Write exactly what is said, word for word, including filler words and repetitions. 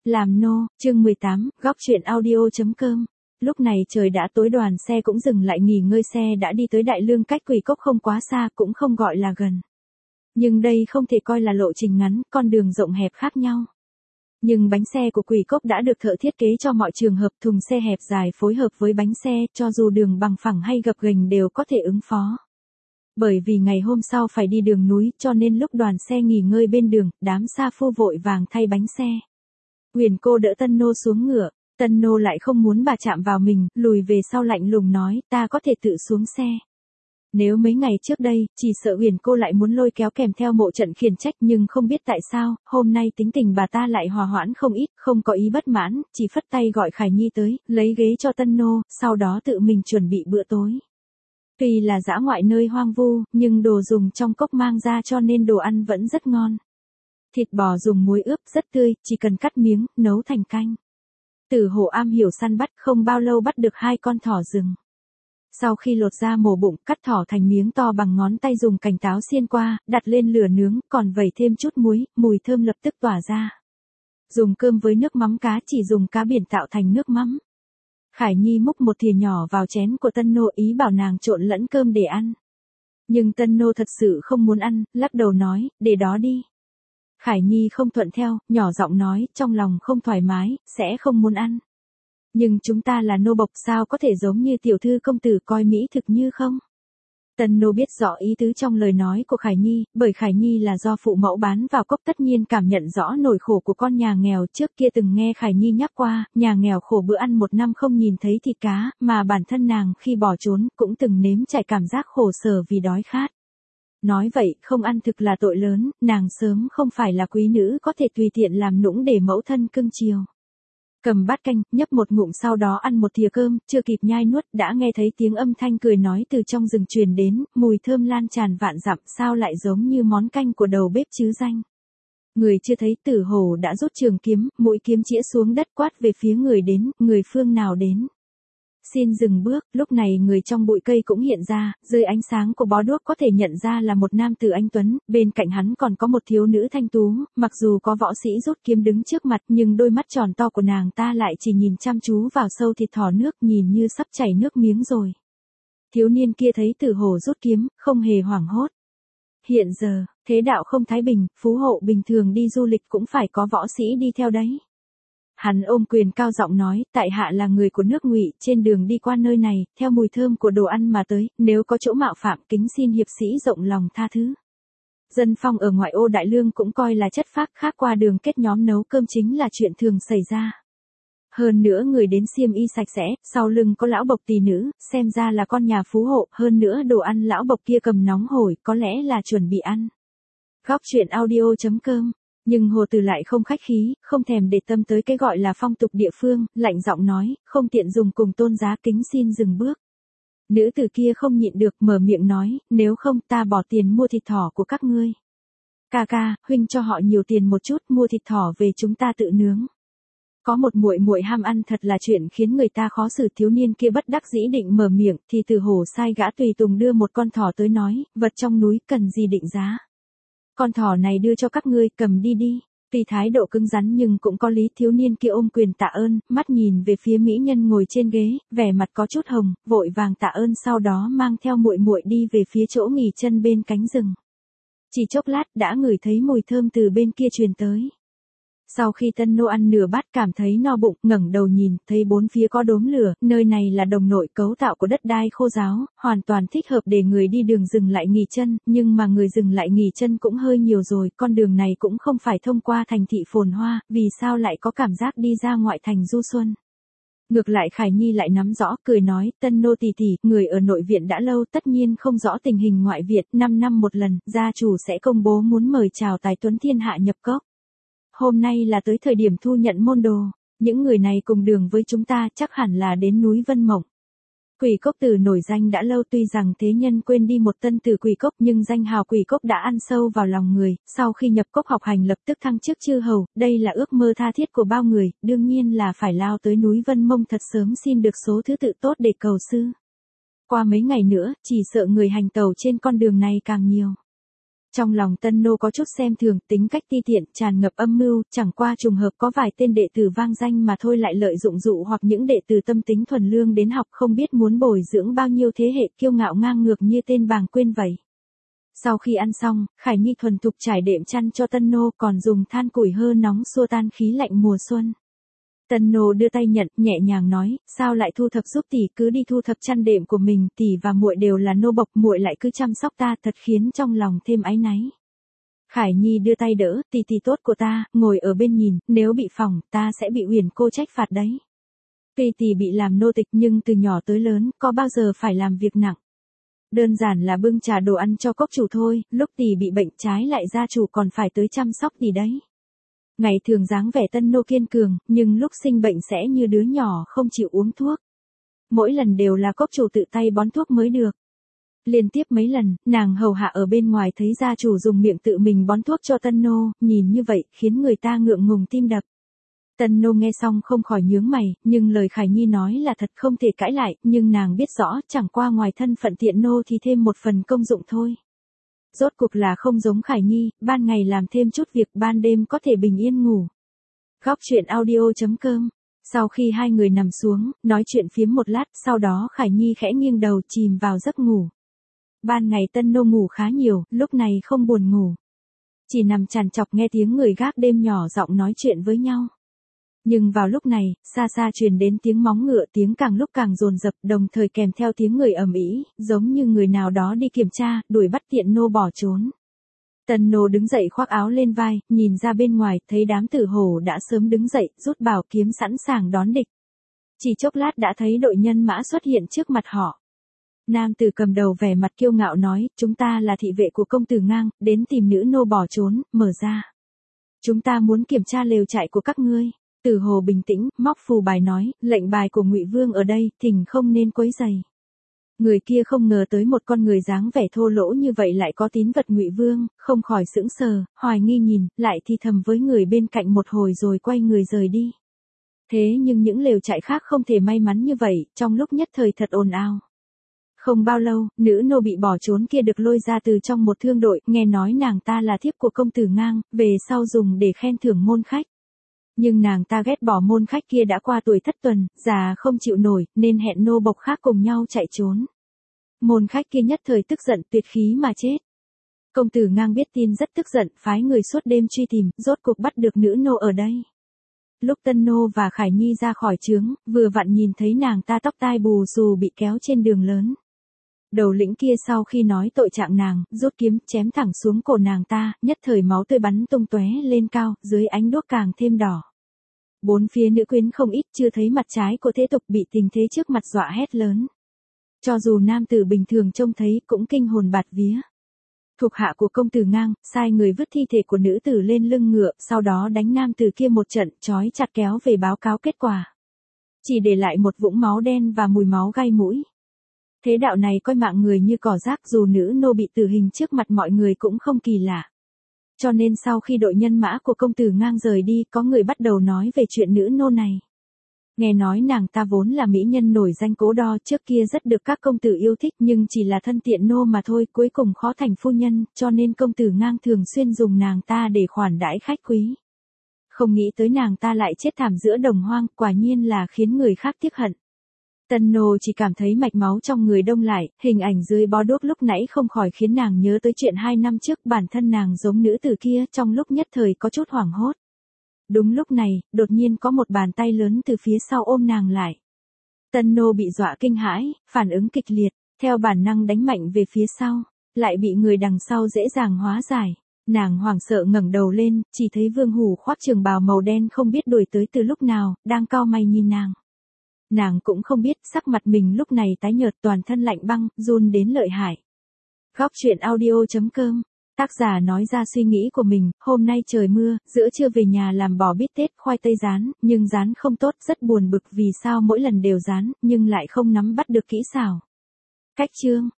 làm nô, chương mười tám, góc truyện audio.com. Lúc này trời đã tối, đoàn xe cũng dừng lại nghỉ ngơi, xe đã đi tới Đại Lương, cách Quỷ Cốc không quá xa, cũng không gọi là gần. Nhưng đây không thể coi là lộ trình ngắn, con đường rộng hẹp khác nhau. Nhưng bánh xe của Quỷ Cốc đã được thợ thiết kế cho mọi trường hợp, thùng xe hẹp dài phối hợp với bánh xe, cho dù đường bằng phẳng hay gập ghềnh đều có thể ứng phó. Bởi vì ngày hôm sau phải đi đường núi, cho nên lúc đoàn xe nghỉ ngơi bên đường, đám sa phu vội vàng thay bánh xe. Huyền cô đỡ Tân Nô xuống ngựa, Tân Nô lại không muốn bà chạm vào mình, lùi về sau lạnh lùng nói, ta có thể tự xuống xe. Nếu mấy ngày trước đây, chỉ sợ Huyền cô lại muốn lôi kéo kèm theo mộ trận khiển trách, nhưng không biết tại sao, hôm nay tính tình bà ta lại hòa hoãn không ít, không có ý bất mãn, chỉ phất tay gọi Khải Nhi tới, lấy ghế cho Tân Nô, sau đó tự mình chuẩn bị bữa tối. Tuy là dã ngoại nơi hoang vu, nhưng đồ dùng trong cốc mang ra cho nên đồ ăn vẫn rất ngon. Thịt bò dùng muối ướp rất tươi, chỉ cần cắt miếng, nấu thành canh. Tử Hổ am hiểu săn bắt, không bao lâu bắt được hai con thỏ rừng. Sau khi lột ra mổ bụng, cắt thỏ thành miếng to bằng ngón tay, dùng cành táo xiên qua, đặt lên lửa nướng, còn vẩy thêm chút muối, mùi thơm lập tức tỏa ra. Dùng cơm với nước mắm cá, chỉ dùng cá biển tạo thành nước mắm. Khải Nhi múc một thìa nhỏ vào chén của Tân Nô, ý bảo nàng trộn lẫn cơm để ăn. Nhưng Tân Nô thật sự không muốn ăn, lắc đầu nói, để đó đi. Khải Nhi không thuận theo, nhỏ giọng nói, trong lòng không thoải mái, sẽ không muốn ăn. Nhưng chúng ta là nô bộc, sao có thể giống như tiểu thư công tử coi mỹ thực như không? Tân Nô biết rõ ý tứ trong lời nói của Khải Nhi, bởi Khải Nhi là do phụ mẫu bán vào cốc, tất nhiên cảm nhận rõ nỗi khổ của con nhà nghèo. Trước kia từng nghe Khải Nhi nhắc qua, nhà nghèo khổ bữa ăn một năm không nhìn thấy thịt cá, mà bản thân nàng khi bỏ trốn cũng từng nếm trải cảm giác khổ sở vì đói khát. Nói vậy, không ăn thực là tội lớn, nàng sớm không phải là quý nữ có thể tùy tiện làm nũng để mẫu thân cưng chiều. Cầm bát canh, nhấp một ngụm, sau đó ăn một thìa cơm, chưa kịp nhai nuốt, đã nghe thấy tiếng âm thanh cười nói từ trong rừng truyền đến, mùi thơm lan tràn vạn dặm, sao lại giống như món canh của đầu bếp chứ danh. Người chưa thấy, Tử Hổ đã rút trường kiếm, mũi kiếm chĩa xuống đất, quát về phía người đến, người phương nào đến. Xin dừng bước. Lúc này người trong bụi cây cũng hiện ra, dưới ánh sáng của bó đuốc có thể nhận ra là một nam tử anh tuấn, bên cạnh hắn còn có một thiếu nữ thanh tú, mặc dù có võ sĩ rút kiếm đứng trước mặt, nhưng đôi mắt tròn to của nàng ta lại chỉ nhìn chăm chú vào sâu thịt thỏ, nước nhìn như sắp chảy nước miếng rồi. Thiếu niên kia thấy Tử Hổ rút kiếm, không hề hoảng hốt. Hiện giờ, thế đạo không thái bình, phú hộ bình thường đi du lịch cũng phải có võ sĩ đi theo đấy. Hắn ôm quyền cao giọng nói, tại hạ là người của nước Ngụy, trên đường đi qua nơi này, theo mùi thơm của đồ ăn mà tới, nếu có chỗ mạo phạm, kính xin hiệp sĩ rộng lòng tha thứ. Dân phong ở ngoại ô Đại Lương cũng coi là chất phác, khác qua đường kết nhóm nấu cơm chính là chuyện thường xảy ra. Hơn nữa người đến xiêm y sạch sẽ, sau lưng có lão bộc tỳ nữ, xem ra là con nhà phú hộ, hơn nữa đồ ăn lão bộc kia cầm nóng hổi, có lẽ là chuẩn bị ăn. Góc truyện audio.com. Nhưng Hồ Tử lại không khách khí, không thèm để tâm tới cái gọi là phong tục địa phương, lạnh giọng nói, không tiện dùng cùng tôn giá, kính xin dừng bước. Nữ tử kia không nhịn được, mở miệng nói, nếu không ta bỏ tiền mua thịt thỏ của các ngươi. Ca ca, huynh cho họ nhiều tiền một chút, mua thịt thỏ về chúng ta tự nướng. Có một muội muội ham ăn thật là chuyện khiến người ta khó xử. Thiếu niên kia bất đắc dĩ định mở miệng, thì Tử Hổ sai gã tùy tùng đưa một con thỏ tới nói, vật trong núi cần gì định giá. Con thỏ này đưa cho các ngươi, cầm đi đi. Tuy thái độ cứng rắn nhưng cũng có lý. Thiếu niên kia ôm quyền tạ ơn, mắt nhìn về phía mỹ nhân ngồi trên ghế, vẻ mặt có chút hồng, vội vàng tạ ơn, sau đó mang theo muội muội đi về phía chỗ nghỉ chân bên cánh rừng. Chỉ chốc lát đã ngửi thấy mùi thơm từ bên kia truyền tới. Sau khi Tân Nô ăn nửa bát cảm thấy no bụng, ngẩng đầu nhìn, thấy bốn phía có đốm lửa, nơi này là đồng nội, cấu tạo của đất đai khô ráo, hoàn toàn thích hợp để người đi đường dừng lại nghỉ chân, nhưng mà người dừng lại nghỉ chân cũng hơi nhiều rồi, con đường này cũng không phải thông qua thành thị phồn hoa, vì sao lại có cảm giác đi ra ngoại thành du xuân. Ngược lại Khải Nhi lại nắm rõ, cười nói, Tân Nô tỷ tỷ, người ở nội viện đã lâu, tất nhiên không rõ tình hình ngoại viện, năm năm một lần, gia chủ sẽ công bố muốn mời chào tài tuấn thiên hạ nhập cốc. Hôm nay là tới thời điểm thu nhận môn đồ, những người này cùng đường với chúng ta chắc hẳn là đến núi Vân Mộng. Quỷ Cốc Tử nổi danh đã lâu, tuy rằng thế nhân quên đi một tân tử Quỷ Cốc, nhưng danh hào Quỷ Cốc đã ăn sâu vào lòng người, sau khi nhập cốc học hành lập tức thăng chức chư hầu, đây là ước mơ tha thiết của bao người, đương nhiên là phải lao tới núi Vân Mông thật sớm xin được số thứ tự tốt để cầu sư. Qua mấy ngày nữa, chỉ sợ người hành tẩu trên con đường này càng nhiều. Trong lòng Tân Nô có chút xem thường, tính cách ti tiện, tràn ngập âm mưu, chẳng qua trùng hợp có vài tên đệ tử vang danh mà thôi lại lợi dụng dụ hoặc những đệ tử tâm tính thuần lương đến học không biết muốn bồi dưỡng bao nhiêu thế hệ kiêu ngạo ngang ngược như tên bàng quên vậy. Sau khi ăn xong, Khải Nhi thuần thục trải đệm chăn cho Tân Nô còn dùng than củi hơ nóng xua tan khí lạnh mùa xuân. Tân Nô đưa tay nhận, nhẹ nhàng nói, sao lại thu thập giúp tỷ, cứ đi thu thập chăn đệm của mình, tỷ và muội đều là nô bộc, muội lại cứ chăm sóc ta, thật khiến trong lòng thêm áy náy. Khải Nhi đưa tay đỡ, tỷ tỷ tốt của ta, ngồi ở bên nhìn, nếu bị phỏng, ta sẽ bị Uyển cô trách phạt đấy. Tuy tỷ bị làm nô tịch nhưng từ nhỏ tới lớn, có bao giờ phải làm việc nặng. Đơn giản là bưng trà đồ ăn cho cốc chủ thôi, lúc tỷ bị bệnh trái lại gia chủ còn phải tới chăm sóc tỷ đấy. Ngày thường dáng vẻ Tân Nô kiên cường, nhưng lúc sinh bệnh sẽ như đứa nhỏ không chịu uống thuốc. Mỗi lần đều là cốc chủ tự tay bón thuốc mới được. Liên tiếp mấy lần, nàng hầu hạ ở bên ngoài thấy gia chủ dùng miệng tự mình bón thuốc cho Tân Nô, nhìn như vậy, khiến người ta ngượng ngùng tim đập. Tân Nô nghe xong không khỏi nhướng mày, nhưng lời Khải Nhi nói là thật không thể cãi lại, nhưng nàng biết rõ, chẳng qua ngoài thân phận tiện nô thì thêm một phần công dụng thôi. Rốt cuộc là không giống Khải Nhi, ban ngày làm thêm chút việc, ban đêm có thể bình yên ngủ. Góc truyện audio chấm com. Sau khi hai người nằm xuống, nói chuyện phiếm một lát, sau đó Khải Nhi khẽ nghiêng đầu chìm vào giấc ngủ. Ban ngày Tân Nô ngủ khá nhiều, lúc này không buồn ngủ. Chỉ nằm trằn trọc nghe tiếng người gác đêm nhỏ giọng nói chuyện với nhau. Nhưng vào lúc này, xa xa truyền đến tiếng móng ngựa, tiếng càng lúc càng dồn dập, đồng thời kèm theo tiếng người ầm ĩ, giống như người nào đó đi kiểm tra, đuổi bắt tiện nô bỏ trốn. Tân Nô đứng dậy khoác áo lên vai, nhìn ra bên ngoài, thấy đám tử hổ đã sớm đứng dậy, rút bảo kiếm sẵn sàng đón địch. Chỉ chốc lát đã thấy đội nhân mã xuất hiện trước mặt họ. Nam tử cầm đầu vẻ mặt kiêu ngạo nói, chúng ta là thị vệ của công tử Ngang, đến tìm nữ nô bỏ trốn, mở ra. Chúng ta muốn kiểm tra lều trại của các ngươi. Tử Hồ bình tĩnh, móc phù bài nói, lệnh bài của Ngụy Vương ở đây, thỉnh không nên quấy rầy. Người kia không ngờ tới một con người dáng vẻ thô lỗ như vậy lại có tín vật Ngụy Vương, không khỏi sững sờ, hoài nghi nhìn, lại thì thầm với người bên cạnh một hồi rồi quay người rời đi. Thế nhưng những lều trại khác không thể may mắn như vậy, trong lúc nhất thời thật ồn ào. Không bao lâu, nữ nô bị bỏ trốn kia được lôi ra từ trong một thương đội, nghe nói nàng ta là thiếp của công tử Ngang, về sau dùng để khen thưởng môn khách. Nhưng nàng ta ghét bỏ môn khách kia đã qua tuổi thất tuần, già không chịu nổi, nên hẹn nô bộc khác cùng nhau chạy trốn. Môn khách kia nhất thời tức giận tuyệt khí mà chết. Công tử Ngang biết tin rất tức giận, phái người suốt đêm truy tìm, rốt cuộc bắt được nữ nô ở đây. Lúc Tân Nô và Khải Nhi ra khỏi trướng, vừa vặn nhìn thấy nàng ta tóc tai bù xù bị kéo trên đường lớn. Đầu lĩnh kia sau khi nói tội trạng nàng, rút kiếm chém thẳng xuống cổ nàng ta, nhất thời máu tươi bắn tung tóe lên cao, dưới ánh đuốc càng thêm đỏ. Bốn phía nữ quyến không ít, chưa thấy mặt trái của thế tục bị tình thế trước mặt dọa hét lớn. Cho dù nam tử bình thường trông thấy cũng kinh hồn bạt vía. Thuộc hạ của công tử Ngang, sai người vứt thi thể của nữ tử lên lưng ngựa, sau đó đánh nam tử kia một trận, trói chặt kéo về báo cáo kết quả. Chỉ để lại một vũng máu đen và mùi máu gai mũi. Thế đạo này coi mạng người như cỏ rác, dù nữ nô bị tử hình trước mặt mọi người cũng không kỳ lạ. Cho nên sau khi đội nhân mã của công tử Ngang rời đi, có người bắt đầu nói về chuyện nữ nô này. Nghe nói nàng ta vốn là mỹ nhân nổi danh Cố Đo, trước kia rất được các công tử yêu thích nhưng chỉ là thân tiện nô mà thôi, cuối cùng khó thành phu nhân, cho nên công tử Ngang thường xuyên dùng nàng ta để khoản đãi khách quý. Không nghĩ tới nàng ta lại chết thảm giữa đồng hoang, quả nhiên là khiến người khác tiếc hận. Tân Nô chỉ cảm thấy mạch máu trong người đông lại, hình ảnh dưới bó đuốc lúc nãy không khỏi khiến nàng nhớ tới chuyện hai năm trước, bản thân nàng giống nữ tử kia, trong lúc nhất thời có chút hoảng hốt. Đúng lúc này, đột nhiên có một bàn tay lớn từ phía sau ôm nàng lại. Tân Nô bị dọa kinh hãi, phản ứng kịch liệt, theo bản năng đánh mạnh về phía sau, lại bị người đằng sau dễ dàng hóa giải. Nàng hoảng sợ ngẩng đầu lên, chỉ thấy Vương Hủ khoác trường bào màu đen không biết đuổi tới từ lúc nào, đang cau mày nhìn nàng. Nàng cũng không biết, sắc mặt mình lúc này tái nhợt, toàn thân lạnh băng, run đến lợi hại. Góc truyện audio chấm com. Tác giả nói ra suy nghĩ của mình, hôm nay trời mưa, giữa trưa về nhà làm bò bít tết khoai tây rán, nhưng rán không tốt, rất buồn bực vì sao mỗi lần đều rán, nhưng lại không nắm bắt được kỹ xảo. Cách chương